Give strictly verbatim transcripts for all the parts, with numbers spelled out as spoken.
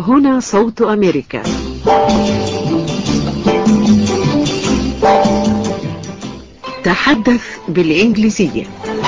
هنا صوت أمريكا. تحدث بالإنجليزية.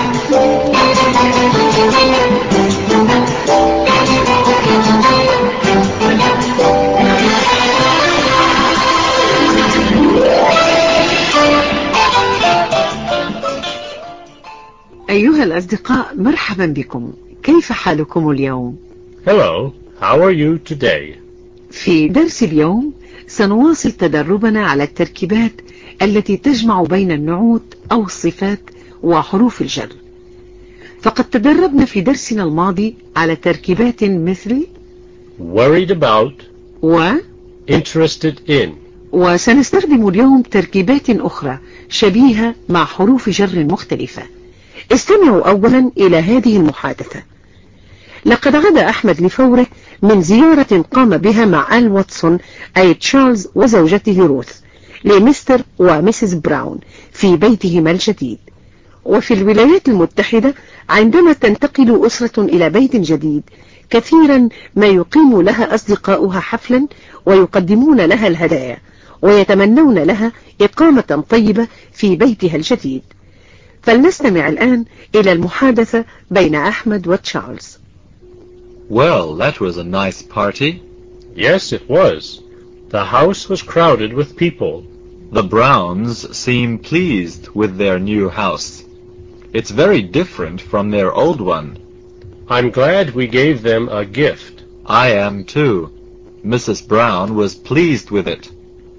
أيها الأصدقاء، مرحبا بكم. كيف حالكم اليوم؟ Hello, how are you today? في درس اليوم سنواصل تدربنا على التركيبات التي تجمع بين النعوت أو الصفات وحروف الجر. فقد تدربنا في درسنا الماضي على تركيبات مثل worried about و interested in. وسنستخدم اليوم تركيبات أخرى شبيهة مع حروف جر مختلفة. استمعوا أولا إلى هذه المحادثة. لقد عاد أحمد لفوره من زيارة قام بها مع آل واتسون أي تشارلز وزوجته روث لمستر وميسيس براون في بيتهما الجديد. وفي الولايات المتحدة عندما تنتقل أسرة إلى بيت جديد كثيرا ما يقيم لها أصدقاؤها حفلا ويقدمون لها الهدايا ويتمنون لها إقامة طيبة في بيتها الجديد. فلنستمع الآن إلى المحادثة بين أحمد وتشارلز. Well, that was a nice party. Yes, it was. The house was crowded with people. The Browns seem pleased with their new house. It's very different from their old one. I'm glad we gave them a gift. I am too. Missus Brown was pleased with it.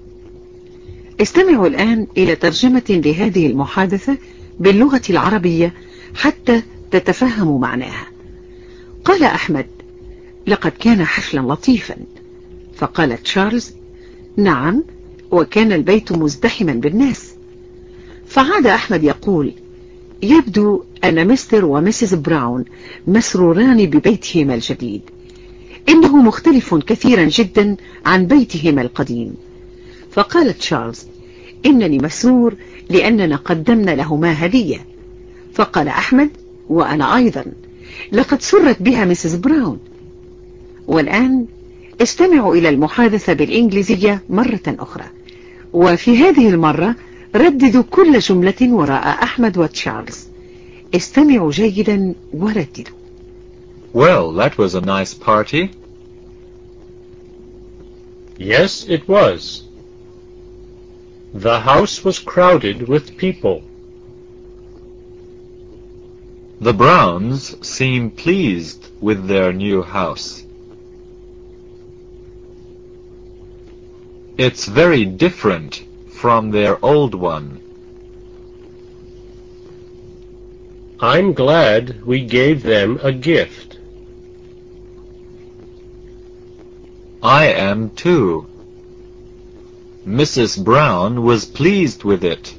استمعوا الآن إلى ترجمة لهذه المحادثة باللغة العربية حتى تتفهموا معناها. قال أحمد: لقد كان حفلا لطيفا. فقال تشارلز: نعم، وكان البيت مزدحما بالناس. فعاد أحمد يقول: يبدو أن مستر وميسيس براون مسروران ببيتهما الجديد. إنه مختلف كثيرا جدا عن بيتهما القديم. فقال تشارلز: إنني مسرور لأننا قدمنا لهما هدية. فقال أحمد: وأنا أيضا، لقد سرت بها ميسيس براون. والآن استمعوا إلى المحادثة بالإنجليزية مرة أخرى، وفي هذه المرة رددوا كل جملة وراء أحمد وتشارلز. استمعوا جيدا ورددوا. Well, that was a nice party. Yes, it was. The house was crowded with people. The Browns seem pleased with their new house. It's very different from their old one. I'm glad we gave them a gift. I am too. Missus Brown was pleased with it.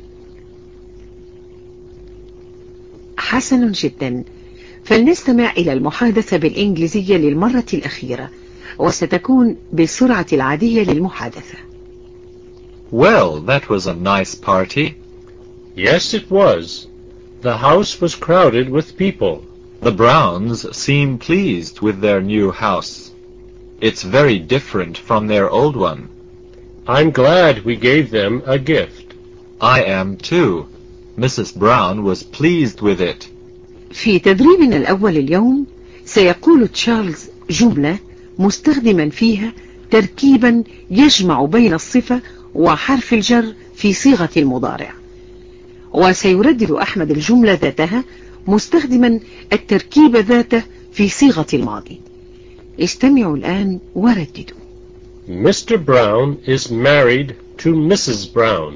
حسن جدا. فلنستمع إلى المحادثة بالإنجليزية للمرة الأخيرة، وستكون بالسرعة العادية للمحادثة. Well, that was a nice party. Yes, it was. The house was crowded with people. The Browns seem pleased with their new house. It's very different from their old one. I'm glad we gave them a gift. I am too. Missus Brown was pleased with it. في تدريبنا الأول اليوم سيقول تشارلز جملة مستخدما فيها تركيبا يجمع بين الصفة وحرف الجر في صيغة المضارع، وسيردد أحمد الجملة ذاتها مستخدما التركيب ذاته في صيغة الماضي. استمعوا الآن ورددوا. Mister Brown is married to Missus Brown.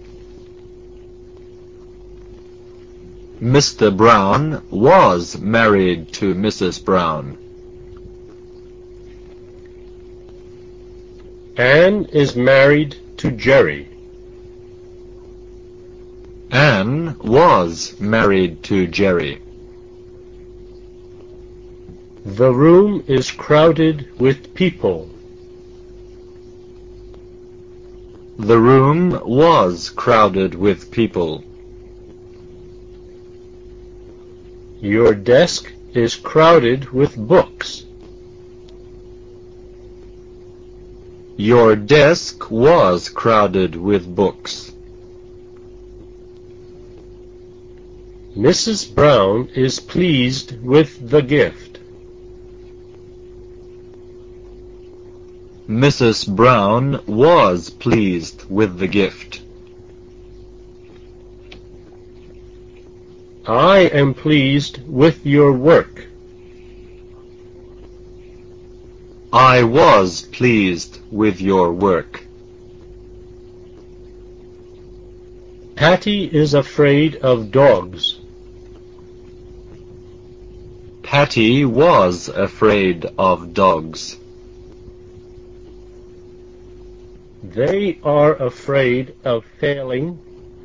Mister Brown was married to Missus Brown. Anne is married to Jerry. Anne was married to Jerry. The room is crowded with people. The room was crowded with people. Your desk is crowded with books. Your desk was crowded with books. Missus Brown is pleased with the gift. Missus Brown was pleased with the gift. I am pleased with your work. I was pleased with your work. Patty is afraid of dogs. Patty was afraid of dogs. They are afraid of failing.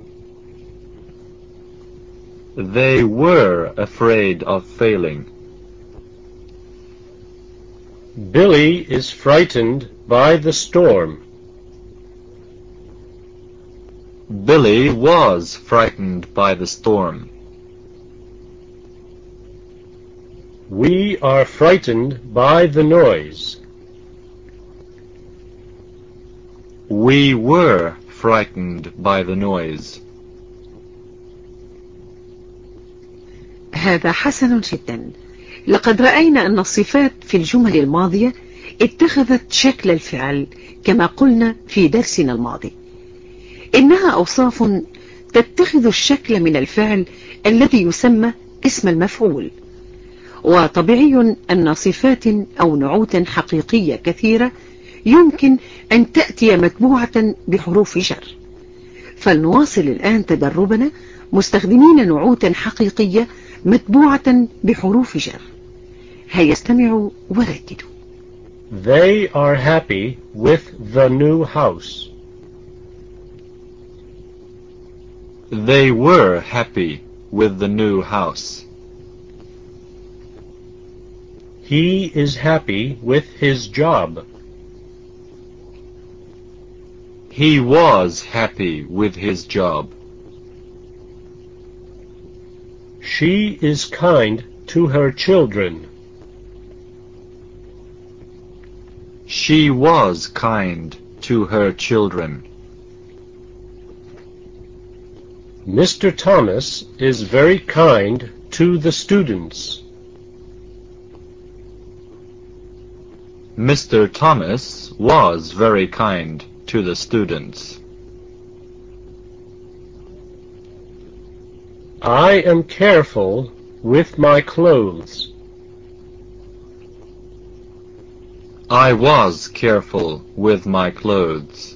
They were afraid of failing. Billy is frightened by the storm. Billy was frightened by the storm. We are frightened by the noise. We were frightened by the noise. هذا حسن جدا. لقد رأينا أن الصفات في الجمل الماضية اتخذت شكل الفعل كما قلنا في درسنا الماضي. إنها أوصاف تتخذ الشكل من الفعل الذي يسمى اسم المفعول. وطبيعي أن صفات أو نعوت حقيقية كثيرة يمكن أن تأتي متبوعة بحروف جر. فلنواصل الآن تدربنا مستخدمين نعوتا حقيقية متبوعة بحروف جر. هيا استمعوا ورددوا. They are happy with the new house. They were happy with the new house. He is happy with his job. He was happy with his job. She is kind to her children. She was kind to her children. Mister Thomas is very kind to the students. Mister Thomas was very kind to the students. I am careful with my clothes. I was careful with my clothes.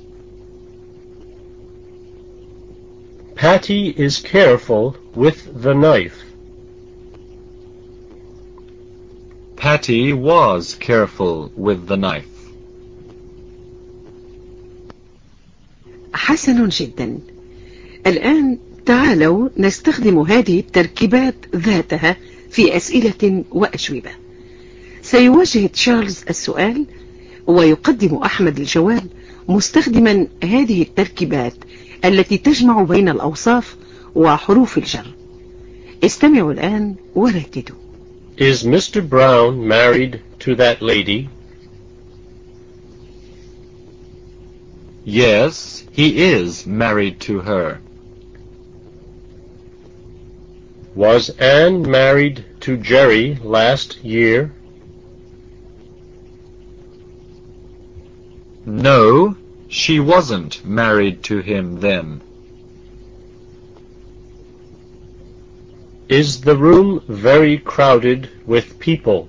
Patty is careful with the knife. Patty was careful with the knife. حسن جدا. الآن تعالوا نستخدم هذه التركيبات ذاتها في أسئلة وأجوبة. سيواجه تشارلز السؤال ويقدم أحمد الجواب مستخدما هذه التركيبات التي تجمع بين الأوصاف وحروف الجر. استمعوا الآن ورددوا. Is Mister Brown married to that lady? Yes, he is married to her. Was Anne married to Jerry last year? No, she wasn't married to him then. Is the room very crowded with people?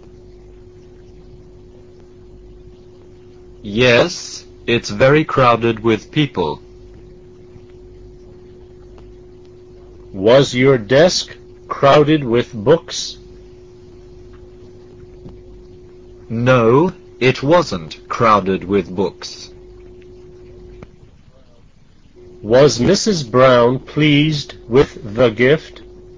Yes, it's very crowded with people. Was your desk crowded with books? No, it wasn't crowded with books. Was Missus Brown pleased with the gift?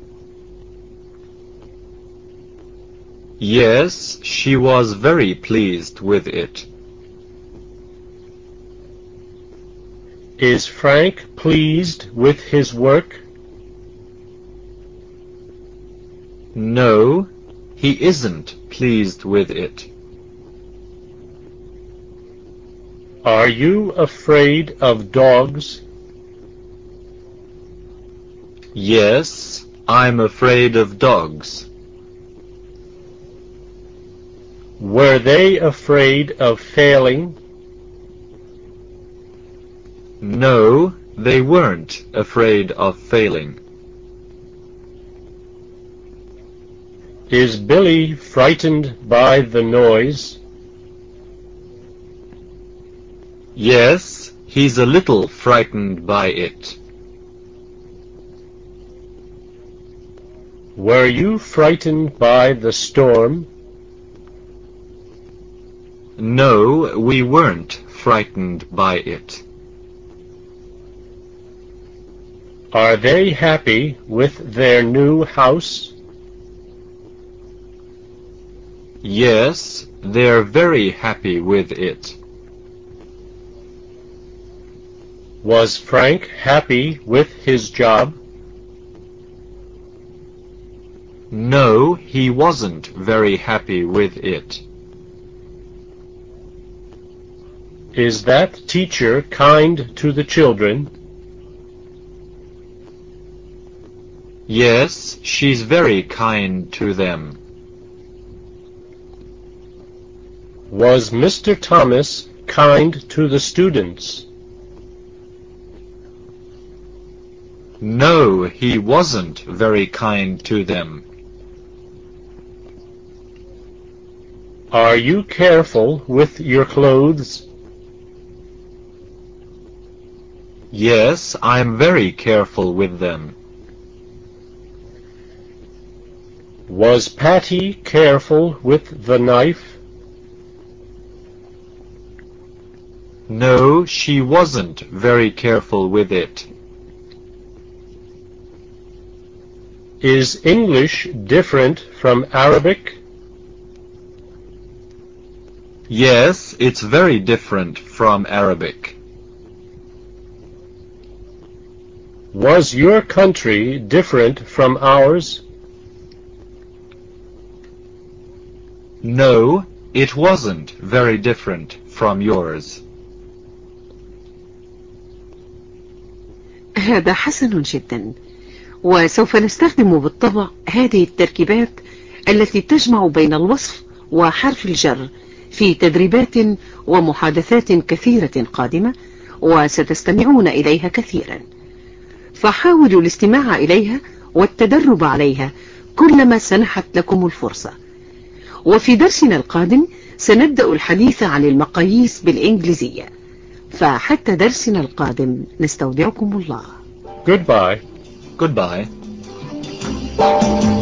Yes, she was very pleased with it. Is Frank pleased with his work? No, he isn't pleased with it. Are you afraid of dogs? Yes, I'm afraid of dogs. Were they afraid of failing? No, they weren't afraid of failing. Is Billy frightened by the noise? Yes, he's a little frightened by it. Were you frightened by the storm? No, we weren't frightened by it. Are they happy with their new house? Yes, they're very happy with it. Was Frank happy with his job? No, he wasn't very happy with it. Is that teacher kind to the children? Yes, she's very kind to them. Was Mister Thomas kind to the students? No, he wasn't very kind to them. Are you careful with your clothes? Yes, I'm very careful with them. Was Patty careful with the knife? No, she wasn't very careful with it. Is English different from Arabic? Yes, it's very different from Arabic. Was your country different from ours? No, it wasn't very different from yours. هذا حسن جدا، وسوف نستخدم بالطبع هذه التركيبات التي تجمع بين الوصف وحرف الجر في تدريبات ومحادثات كثيرة قادمة، وستستمعون إليها كثيرا، فحاولوا الاستماع إليها والتدرب عليها كلما سنحت لكم الفرصة. وفي درسنا القادم سنبدأ الحديث عن المقاييس بالإنجليزية، فحتى درسنا القادم نستودعكم الله. Goodbye. Goodbye.